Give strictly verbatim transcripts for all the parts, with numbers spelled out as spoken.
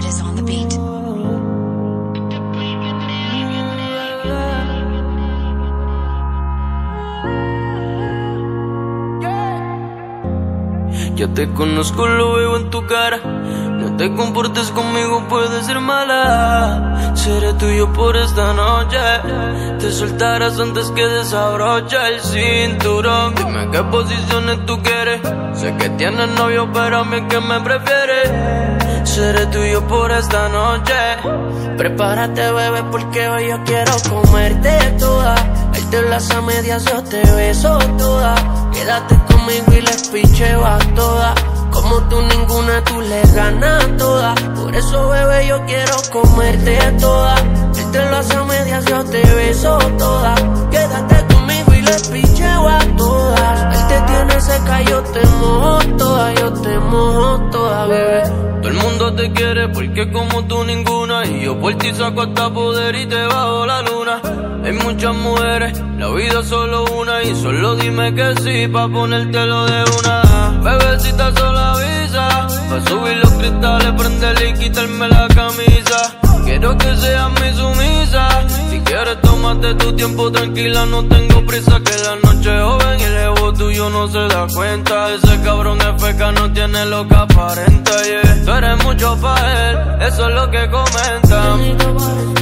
is on the beat. Ya te conozco, lo veo en tu cara. No te comportes conmigo, puedes ser mala. Seré tuyo por esta noche. Te soltarás antes que desabroche el cinturón. Dime qué posiciones tú quieres. Sé que tienes novio, pero a mí que me prefieres. Seré tuyo por esta noche. Prepárate, bebé, porque hoy yo quiero comerte toda. Darte las a medias, yo te beso toda. Quédate conmigo y les picheo a todas. Como tú ninguna, tú le ganas toda. Por eso, bebé, yo quiero comerte toda. Darte las a medias, yo te beso toda. Quédate conmigo y les picheo a todas. Él te tiene seca, yo te mojo toda. Yo te mojo toda, bebé. Todo el mundo te quiere porque como tú ninguna. Y yo por ti saco hasta poder y te bajo la luna. Hay muchas mujeres, la vida es solo una. Y solo dime que sí pa' ponértelo de una. Bebecita solo avisa. Pa' subir los cristales, prenderle y quitarme la camisa. Quiero que seas mi sumisa. Si quieres tómate tu tiempo tranquila. No tengo prisa, que la noche es joven y el ego tuyo no se da cuenta. Ese cabrón es feca, no tiene lo que aparenta, yeah. Tú eres mucho pa' él, eso es lo que comentan.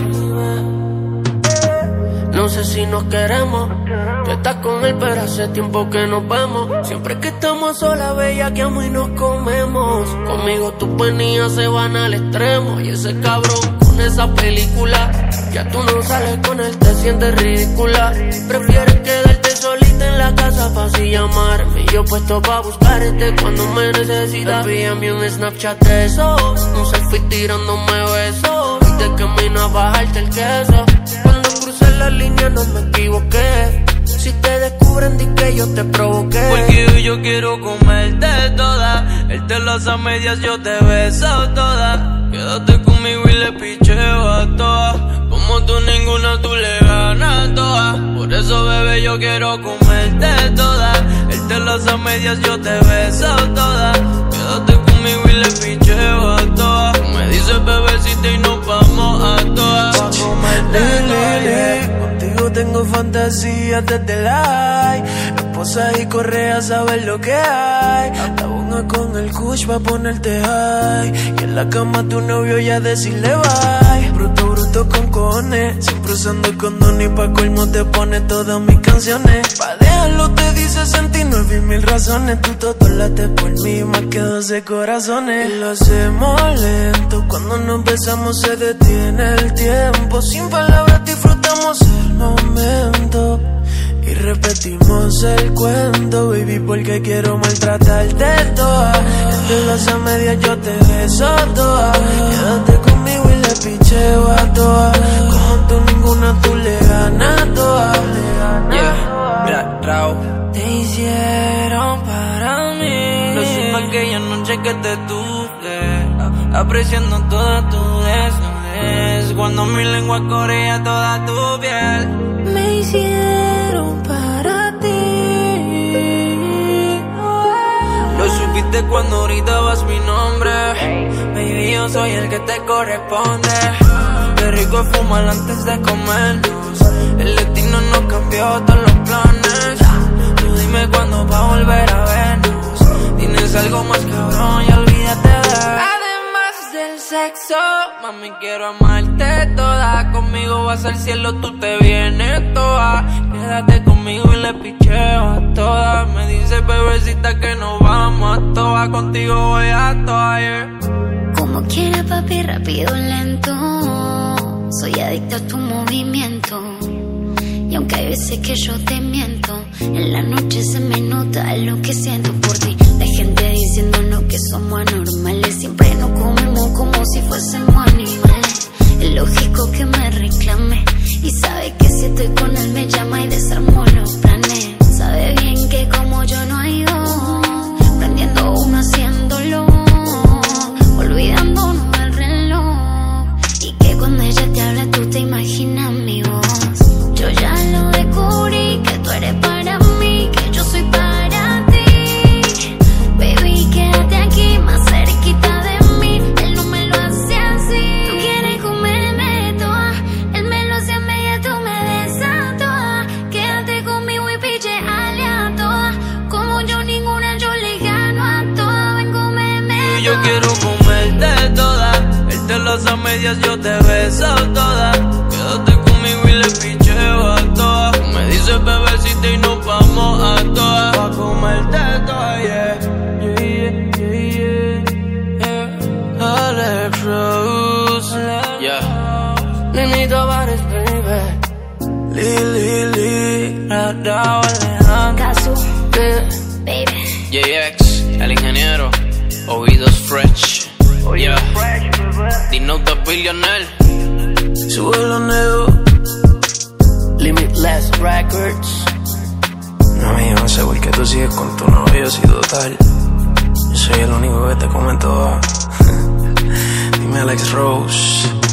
No sé si nos queremos. Tú estás con él, pero hace tiempo que nos vemos. Siempre que estamos solas, bellaqueamos y nos comemos. Conmigo tus penías se van al extremo. Y ese cabrón con esa película, ya tú no sales con él, te sientes ridícula. Prefieres quedarte solita en la casa pa' así llamarme. Yo puesto pa' buscarte cuando me necesitas. Envíame un Snapchat de eso, un selfie tirándome besos. Y de camino a bajarte el queso. Cuando crucé la línea no me equivoqué. Si te descubren, di que yo te provoqué. Porque hoy yo quiero comerte toda. Él te las a medias, yo te beso toda. Quédate conmigo y le picheo a todas. Como tú ninguna, tú le ganas todas. Por eso, bebé, yo quiero comerte toda. Él te las a medias, yo te beso toda. Quédate conmigo y le picheo a todas. Me dices bebecita y nos vamos a todas. Pa' comerte toda. Contigo tengo fantasías desde la high. Esposas y correas, sabes lo que hay. La bonga con el kush pa' ponerte high. Y en la cama tu novio ya decirle bye. Bruto, bruto con cojones. Siempre usando el condón y pa' colmo te pone todas mis canciones. Pa' dejarlo te dice sentí nueve mil razones. Tú todo late por mí más que doce corazones. Y lo hacemos lento. Cuando nos besamos se detiene el tiempo. Sin palabras disfrutamos el momento. Y repetimos el cuento, baby, porque quiero maltratarte toda. Entre las a medias yo te beso toda. Quédate conmigo y le picheo a toda. Como tú ninguna, tú le ganas toda. Yeah, mira, Raúl. Te hicieron para mí. Lo supe aquella noche que te tuve, apreciando toda tu desnudez. Cuando mi lengua corría toda tu piel. Me hicieron para ti. Lo supiste cuando gritabas mi nombre. Baby, yo soy el que te corresponde. Qué rico es fumar antes de comernos. El destino nos cambió todos los planes. Tú dime cuándo va a volver a vernos. Tienes algo más cabrón y olvídate de... Del sexo, mami, quiero amarte toda. Conmigo vas al cielo, tú te vienes toda. Quédate conmigo y le picheo a todas. Me dice bebecita que nos vamos a todas. Contigo voy a todas, yeah. Como quiera, papi, rápido, lento. Soy adicto a tu movimiento. Y aunque hay veces que yo te miento, en la noche se me nota lo que siento por ti. La gente diciéndonos que somos anormales. Siempre nos comemos como si fuésemos animales. Es lógico que me reclame. Y sabe que si estoy con él me llama y desarmo los planes. Sabe bien que como yo no hay dos. Prendiendo uno, haciéndolo, olvidándonos del reloj. Y que cuando ella te habla tú te imaginas mi voz. Yo ya lo descubrí, que tú eres para mí, que yo soy para ti. Baby, quédate aquí más cerquita de mí. Él no me lo hace así. yo quiero comerte toda. Él te las a medias, yo te beso toda. Quédate conmigo y le picheo a todas. Me dices bebecita y nos vamos a todas. Pa' comerte toda, yeah. Yeah, yeah, yeah, yeah. Alex Rose, yeah. Nini Tavares, baby. Lili, Lili, Radao, Alejandro. Casu, yeah. baby. J X, el ingeniero. Oídos fresh, yeah. Dino the billionaire. Sube los negros. Limitless Records. No, yo no sé por qué tú sigues con tu novio si total yo soy el único que te come toda. Dime Alex Rose.